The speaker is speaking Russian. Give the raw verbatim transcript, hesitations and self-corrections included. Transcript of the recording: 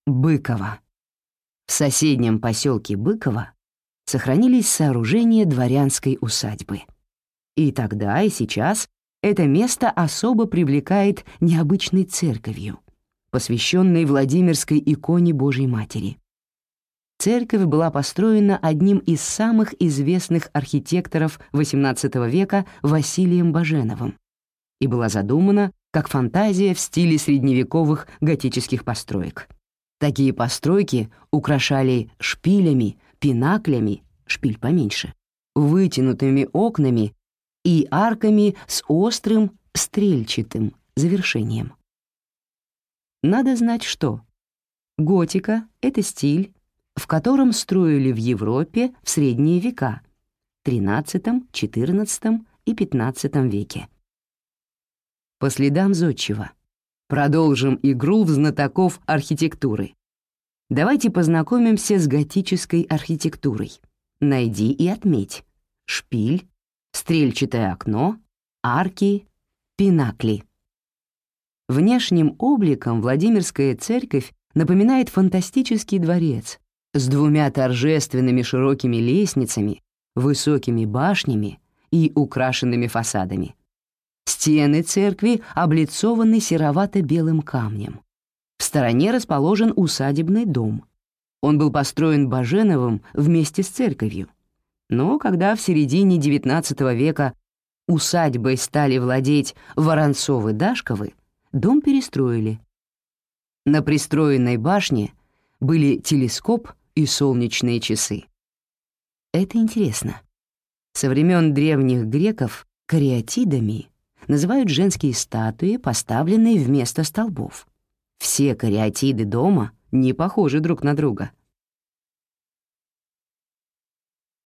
Быково. В соседнем поселке Быково сохранились сооружения дворянской усадьбы. И тогда, и сейчас это место особо привлекает необычной церковью, посвященной Владимирской иконе Божьей Матери. Церковь была построена одним из самых известных архитекторов восемнадцатого века Василием Баженовым и была задумана как фантазия в стиле средневековых готических построек. Такие постройки украшали шпилями, пинаклями, шпиль поменьше, вытянутыми окнами и арками с острым стрельчатым завершением. Надо знать, что готика — это стиль, в котором строили в Европе в средние века, тринадцатом, четырнадцатом и пятнадцатом веке. По следам зодчего. Продолжим игру в знатоков архитектуры. Давайте познакомимся с готической архитектурой. Найди и отметь. Шпиль, стрельчатое окно, арки, пинакли. Внешним обликом Владимирская церковь напоминает фантастический дворец с двумя торжественными широкими лестницами, высокими башнями и украшенными фасадами. Стены церкви облицованы серовато-белым камнем. В стороне расположен усадебный дом. Он был построен Баженовым вместе с церковью. Но когда в середине девятнадцатого века усадьбой стали владеть Воронцовы-Дашковы, дом перестроили. На пристроенной башне были телескоп и солнечные часы. Это интересно. Со времен древних греков кариатидами называют женские статуи, поставленные вместо столбов. Все кариатиды дома не похожи друг на друга.